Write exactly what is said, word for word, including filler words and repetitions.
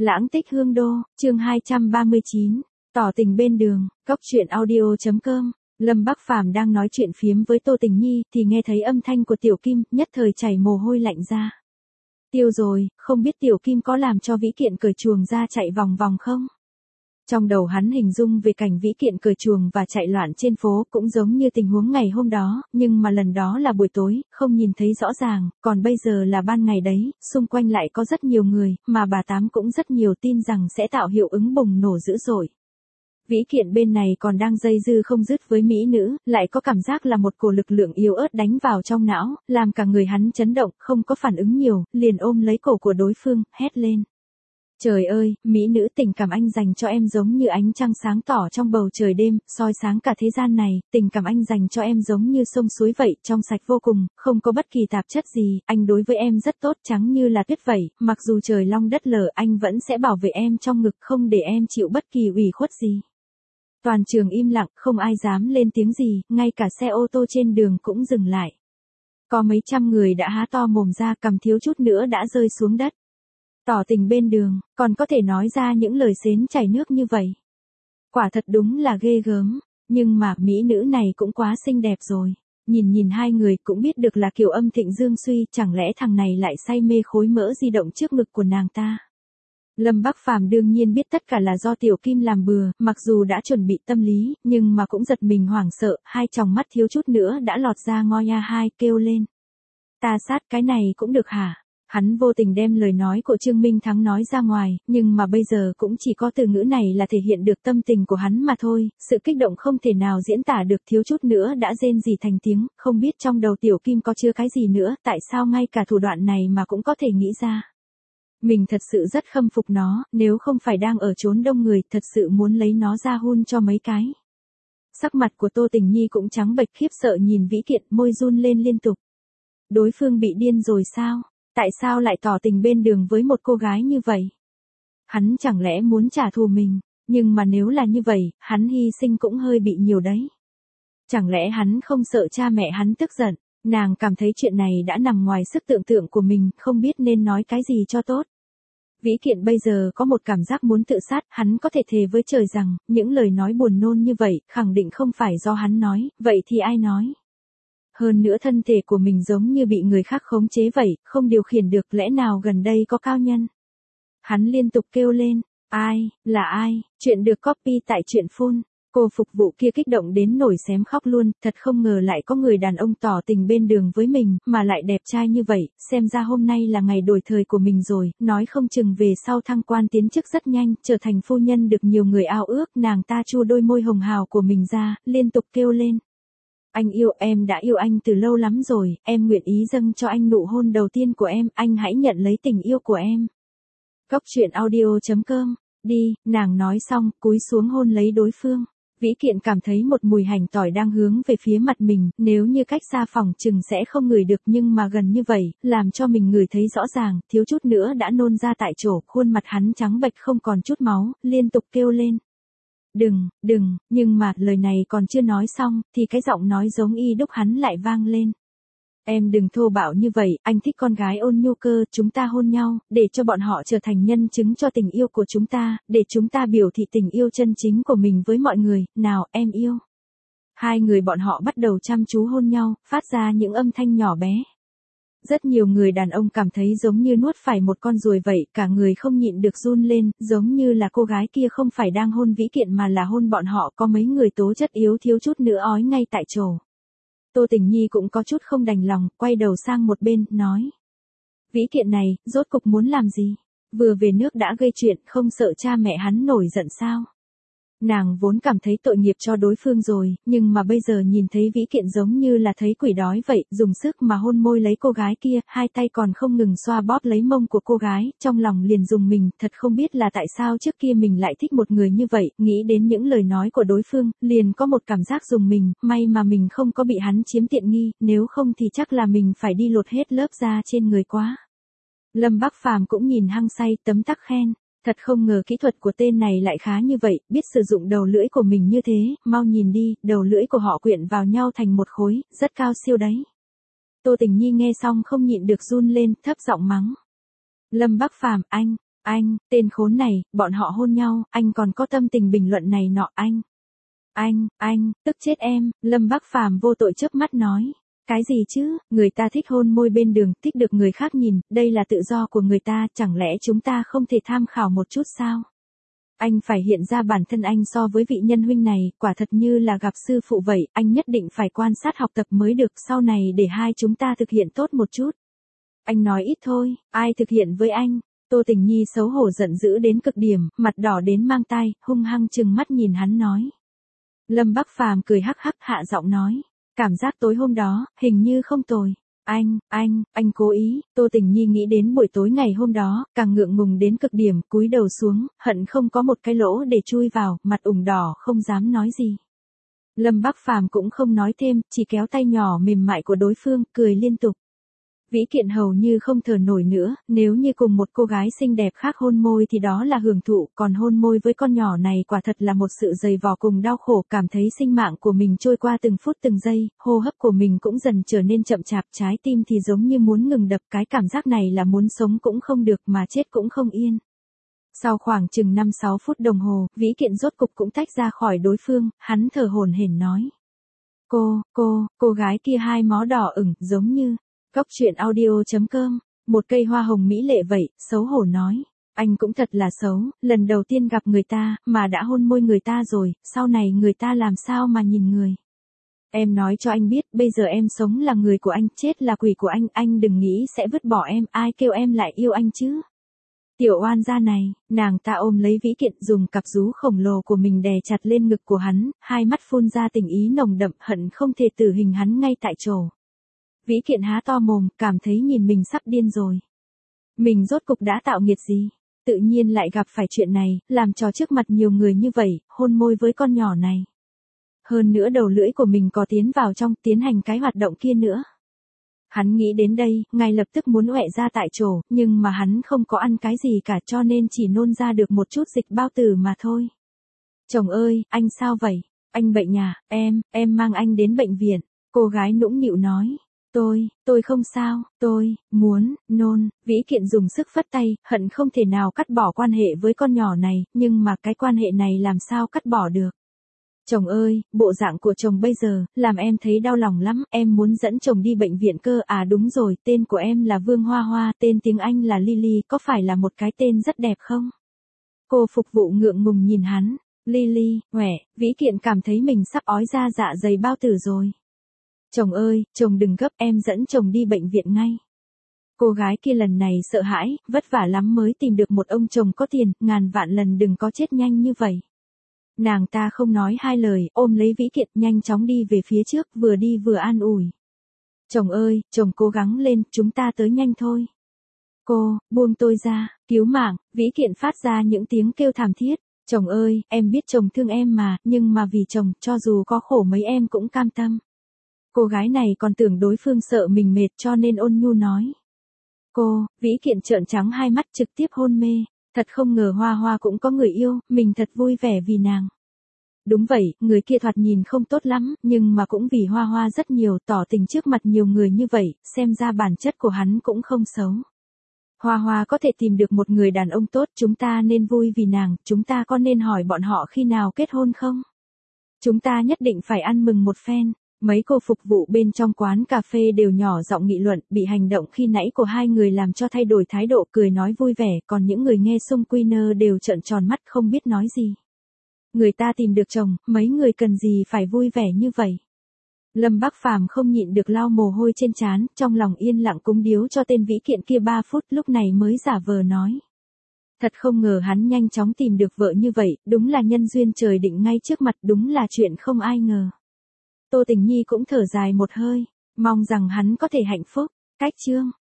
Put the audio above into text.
Lãng tích hương đô, chương hai trăm ba mươi chín, tỏ tình bên đường, cốc truyện audio chấm com. Lâm Bắc Phàm đang nói chuyện phiếm với Tô Tình Nhi thì nghe thấy âm thanh của Tiểu Kim, nhất thời chảy mồ hôi lạnh ra. Tiêu rồi, không biết Tiểu Kim có làm cho Vĩ Kiện cởi chuồng ra chạy vòng vòng không? Trong đầu hắn hình dung về cảnh Vĩ Kiện cởi chuồng và chạy loạn trên phố cũng giống như tình huống ngày hôm đó, nhưng mà lần đó là buổi tối, không nhìn thấy rõ ràng, còn bây giờ là ban ngày đấy, xung quanh lại có rất nhiều người, mà bà Tám cũng rất nhiều tin rằng sẽ tạo hiệu ứng bùng nổ dữ dội. Vĩ Kiện bên này còn đang dây dư không dứt với mỹ nữ, lại có cảm giác là một cổ lực lượng yếu ớt đánh vào trong não, làm cả người hắn chấn động, không có phản ứng nhiều, liền ôm lấy cổ của đối phương, hét lên. Trời ơi, mỹ nữ, tình cảm anh dành cho em giống như ánh trăng sáng tỏ trong bầu trời đêm, soi sáng cả thế gian này, tình cảm anh dành cho em giống như sông suối vậy, trong sạch vô cùng, không có bất kỳ tạp chất gì, anh đối với em rất tốt, trắng như là tuyết vậy, mặc dù trời long đất lở anh vẫn sẽ bảo vệ em trong ngực, không để em chịu bất kỳ ủy khuất gì. Toàn trường im lặng, không ai dám lên tiếng gì, ngay cả xe ô tô trên đường cũng dừng lại. Có mấy trăm người đã há to mồm ra, cầm thiếu chút nữa đã rơi xuống đất. Tỏ tình bên đường, còn có thể nói ra những lời xến chảy nước như vậy. Quả thật đúng là ghê gớm, nhưng mà mỹ nữ này cũng quá xinh đẹp rồi. Nhìn nhìn hai người cũng biết được là kiểu âm thịnh dương suy, chẳng lẽ thằng này lại say mê khối mỡ di động trước ngực của nàng ta. Lâm Bắc Phàm đương nhiên biết tất cả là do Tiểu Kim làm bừa, mặc dù đã chuẩn bị tâm lý, nhưng mà cũng giật mình hoảng sợ, hai tròng mắt thiếu chút nữa đã lọt ra ngoi a hai, kêu lên. Ta sát cái này cũng được hả? Hắn vô tình đem lời nói của Trương Minh Thắng nói ra ngoài, nhưng mà bây giờ cũng chỉ có từ ngữ này là thể hiện được tâm tình của hắn mà thôi, sự kích động không thể nào diễn tả được, thiếu chút nữa đã rên rỉ thành tiếng, không biết trong đầu Tiểu Kim có chứa cái gì nữa, tại sao ngay cả thủ đoạn này mà cũng có thể nghĩ ra. Mình thật sự rất khâm phục nó, nếu không phải đang ở chốn đông người, thật sự muốn lấy nó ra hun cho mấy cái. Sắc mặt của Tô Tình Nhi cũng trắng bệch, khiếp sợ nhìn Vĩ Kiện, môi run lên liên tục. Đối phương bị điên rồi sao? Tại sao lại tỏ tình bên đường với một cô gái như vậy? Hắn chẳng lẽ muốn trả thù mình, nhưng mà nếu là như vậy, hắn hy sinh cũng hơi bị nhiều đấy. Chẳng lẽ hắn không sợ cha mẹ hắn tức giận? Nàng cảm thấy chuyện này đã nằm ngoài sức tưởng tượng của mình, không biết nên nói cái gì cho tốt. Vĩ Kiện bây giờ có một cảm giác muốn tự sát, hắn có thể thề với trời rằng, những lời nói buồn nôn như vậy, khẳng định không phải do hắn nói, vậy thì ai nói? Hơn nữa thân thể của mình giống như bị người khác khống chế vậy, không điều khiển được, lẽ nào gần đây có cao nhân? Hắn liên tục kêu lên, ai, là ai, chuyện được copy tại truyện phun. Cô phục vụ kia kích động đến nổi xém khóc luôn, thật không ngờ lại có người đàn ông tỏ tình bên đường với mình, mà lại đẹp trai như vậy, xem ra hôm nay là ngày đổi thời của mình rồi, nói không chừng về sau thăng quan tiến chức rất nhanh, trở thành phu nhân được nhiều người ao ước, nàng ta chu đôi môi hồng hào của mình ra, liên tục kêu lên. Anh yêu, em đã yêu anh từ lâu lắm rồi, em nguyện ý dâng cho anh nụ hôn đầu tiên của em, anh hãy nhận lấy tình yêu của em. Cốc truyện audio chấm com, đi, nàng nói xong, cúi xuống hôn lấy đối phương. Vĩ Kiện cảm thấy một mùi hành tỏi đang hướng về phía mặt mình, nếu như cách xa phòng chừng sẽ không ngửi được, nhưng mà gần như vậy, làm cho mình ngửi thấy rõ ràng, thiếu chút nữa đã nôn ra tại chỗ, khuôn mặt hắn trắng bệch không còn chút máu, liên tục kêu lên. Đừng, đừng, nhưng mà lời này còn chưa nói xong, thì cái giọng nói giống y đúc hắn lại vang lên. Em đừng thô bạo như vậy, anh thích con gái ôn nhu cơ, chúng ta hôn nhau, để cho bọn họ trở thành nhân chứng cho tình yêu của chúng ta, để chúng ta biểu thị tình yêu chân chính của mình với mọi người, nào, em yêu. Hai người bọn họ bắt đầu chăm chú hôn nhau, phát ra những âm thanh nhỏ bé. Rất nhiều người đàn ông cảm thấy giống như nuốt phải một con ruồi vậy, cả người không nhịn được run lên, giống như là cô gái kia không phải đang hôn Vĩ Kiện mà là hôn bọn họ, có mấy người tố chất yếu thiếu chút nữa ói ngay tại chỗ. Tô Tình Nhi cũng có chút không đành lòng, quay đầu sang một bên, nói. Vĩ Kiện này, rốt cục muốn làm gì? Vừa về nước đã gây chuyện, không sợ cha mẹ hắn nổi giận sao? Nàng vốn cảm thấy tội nghiệp cho đối phương rồi, nhưng mà bây giờ nhìn thấy Vĩ Kiện giống như là thấy quỷ đói vậy, dùng sức mà hôn môi lấy cô gái kia, hai tay còn không ngừng xoa bóp lấy mông của cô gái, trong lòng liền dùng mình, thật không biết là tại sao trước kia mình lại thích một người như vậy, nghĩ đến những lời nói của đối phương, liền có một cảm giác dùng mình, may mà mình không có bị hắn chiếm tiện nghi, nếu không thì chắc là mình phải đi lột hết lớp da trên người quá. Lâm Bắc Phàm cũng nhìn hăng say, tấm tắc khen. Thật không ngờ kỹ thuật của tên này lại khá như vậy, biết sử dụng đầu lưỡi của mình như thế, mau nhìn đi, đầu lưỡi của họ quyện vào nhau thành một khối, rất cao siêu đấy. Tô Tình Nhi nghe xong không nhịn được run lên, thấp giọng mắng. Lâm Bắc Phàm, anh, Anh, tên khốn này, bọn họ hôn nhau, anh còn có tâm tình bình luận này nọ anh. Anh, anh, tức chết em, Lâm Bắc Phàm vô tội chớp mắt nói. Cái gì chứ, người ta thích hôn môi bên đường, thích được người khác nhìn, đây là tự do của người ta, chẳng lẽ chúng ta không thể tham khảo một chút sao? Anh phải hiện ra bản thân anh so với vị nhân huynh này, quả thật như là gặp sư phụ vậy, anh nhất định phải quan sát học tập mới được, sau này để hai chúng ta thực hiện tốt một chút. Anh nói ít thôi, ai thực hiện với anh? Tô Tình Nhi xấu hổ giận dữ đến cực điểm, mặt đỏ đến mang tai, hung hăng trừng mắt nhìn hắn nói. Lâm Bắc Phàm cười hắc hắc hạ giọng nói. Cảm giác tối hôm đó, hình như không tồi. Anh, anh, anh cố ý, Tô Tình Nhi nghĩ đến buổi tối ngày hôm đó, càng ngượng ngùng đến cực điểm, cúi đầu xuống, hận không có một cái lỗ để chui vào, mặt ửng đỏ không dám nói gì. Lâm Bắc Phàm cũng không nói thêm, chỉ kéo tay nhỏ mềm mại của đối phương, cười liên tục. Vĩ Kiện hầu như không thở nổi nữa, nếu như cùng một cô gái xinh đẹp khác hôn môi thì đó là hưởng thụ, còn hôn môi với con nhỏ này quả thật là một sự dày vò cùng đau khổ, cảm thấy sinh mạng của mình trôi qua từng phút từng giây, hô hấp của mình cũng dần trở nên chậm chạp, trái tim thì giống như muốn ngừng đập, cái cảm giác này là muốn sống cũng không được mà chết cũng không yên. Sau khoảng chừng năm sáu phút đồng hồ, Vĩ Kiện rốt cục cũng tách ra khỏi đối phương, hắn thở hổn hển nói. Cô, cô, cô gái kia hai mó đỏ ửng, giống như... Góc truyện audio chấm com, một cây hoa hồng mỹ lệ vậy, xấu hổ nói. Anh cũng thật là xấu, lần đầu tiên gặp người ta, mà đã hôn môi người ta rồi, sau này người ta làm sao mà nhìn người. Em nói cho anh biết, bây giờ em sống là người của anh, chết là quỷ của anh, anh đừng nghĩ sẽ vứt bỏ em, ai kêu em lại yêu anh chứ. Tiểu oan gia này, nàng ta ôm lấy Vĩ Kiện, dùng cặp rú khổng lồ của mình đè chặt lên ngực của hắn, hai mắt phun ra tình ý nồng đậm, hận không thể tử hình hắn ngay tại chỗ. Vĩ Kiện há to mồm, cảm thấy nhìn mình sắp điên rồi. Mình rốt cục đã tạo nghiệt gì? Tự nhiên lại gặp phải chuyện này, làm trò trước mặt nhiều người như vậy, hôn môi với con nhỏ này. Hơn nữa đầu lưỡi của mình có tiến vào trong, tiến hành cái hoạt động kia nữa. Hắn nghĩ đến đây, ngay lập tức muốn ọe ra tại chỗ, nhưng mà hắn không có ăn cái gì cả cho nên chỉ nôn ra được một chút dịch bao tử mà thôi. Chồng ơi, anh sao vậy? Anh bệnh à? Em, em mang anh đến bệnh viện. Cô gái nũng nịu nói. Tôi, tôi không sao, tôi, muốn, nôn, Vĩ Kiện dùng sức phất tay, hận không thể nào cắt bỏ quan hệ với con nhỏ này, nhưng mà cái quan hệ này làm sao cắt bỏ được. Chồng ơi, bộ dạng của chồng bây giờ, làm em thấy đau lòng lắm, em muốn dẫn chồng đi bệnh viện cơ, à đúng rồi, tên của em là Vương Hoa Hoa, tên tiếng Anh là Lily, có phải là một cái tên rất đẹp không? Cô phục vụ ngượng ngùng nhìn hắn, Lily, huệ, Vĩ Kiện cảm thấy mình sắp ói ra dạ dày bao tử rồi. Chồng ơi, chồng đừng gấp, em dẫn chồng đi bệnh viện ngay. Cô gái kia lần này sợ hãi, vất vả lắm mới tìm được một ông chồng có tiền, ngàn vạn lần đừng có chết nhanh như vậy. Nàng ta không nói hai lời, ôm lấy Vĩ Kiện nhanh chóng đi về phía trước, vừa đi vừa an ủi. Chồng ơi, chồng cố gắng lên, chúng ta tới nhanh thôi. Cô, buông tôi ra, cứu mạng, Vĩ Kiện phát ra những tiếng kêu thảm thiết. Chồng ơi, em biết chồng thương em mà, nhưng mà vì chồng, cho dù có khổ mấy em cũng cam tâm. Cô gái này còn tưởng đối phương sợ mình mệt cho nên ôn nhu nói. Cô, Vĩ Kiện trợn trắng hai mắt trực tiếp hôn mê. Thật không ngờ Hoa Hoa cũng có người yêu, mình thật vui vẻ vì nàng. Đúng vậy, người kia thoạt nhìn không tốt lắm, nhưng mà cũng vì Hoa Hoa rất nhiều, tỏ tình trước mặt nhiều người như vậy, xem ra bản chất của hắn cũng không xấu. Hoa Hoa có thể tìm được một người đàn ông tốt, chúng ta nên vui vì nàng, chúng ta có nên hỏi bọn họ khi nào kết hôn không? Chúng ta nhất định phải ăn mừng một phen. Mấy cô phục vụ bên trong quán cà phê đều nhỏ giọng nghị luận, bị hành động khi nãy của hai người làm cho thay đổi thái độ, cười nói vui vẻ, còn những người nghe xung quy nơ đều trợn tròn mắt không biết nói gì. Người ta tìm được chồng, mấy người cần gì phải vui vẻ như vậy. Lâm Bắc Phàm không nhịn được lau mồ hôi trên trán, trong lòng yên lặng cúng điếu cho tên Vĩ Kiện kia ba phút, lúc này mới giả vờ nói. Thật không ngờ hắn nhanh chóng tìm được vợ như vậy, đúng là nhân duyên trời định ngay trước mặt, đúng là chuyện không ai ngờ. Tô Tình Nhi cũng thở dài một hơi, mong rằng hắn có thể hạnh phúc. Cách chương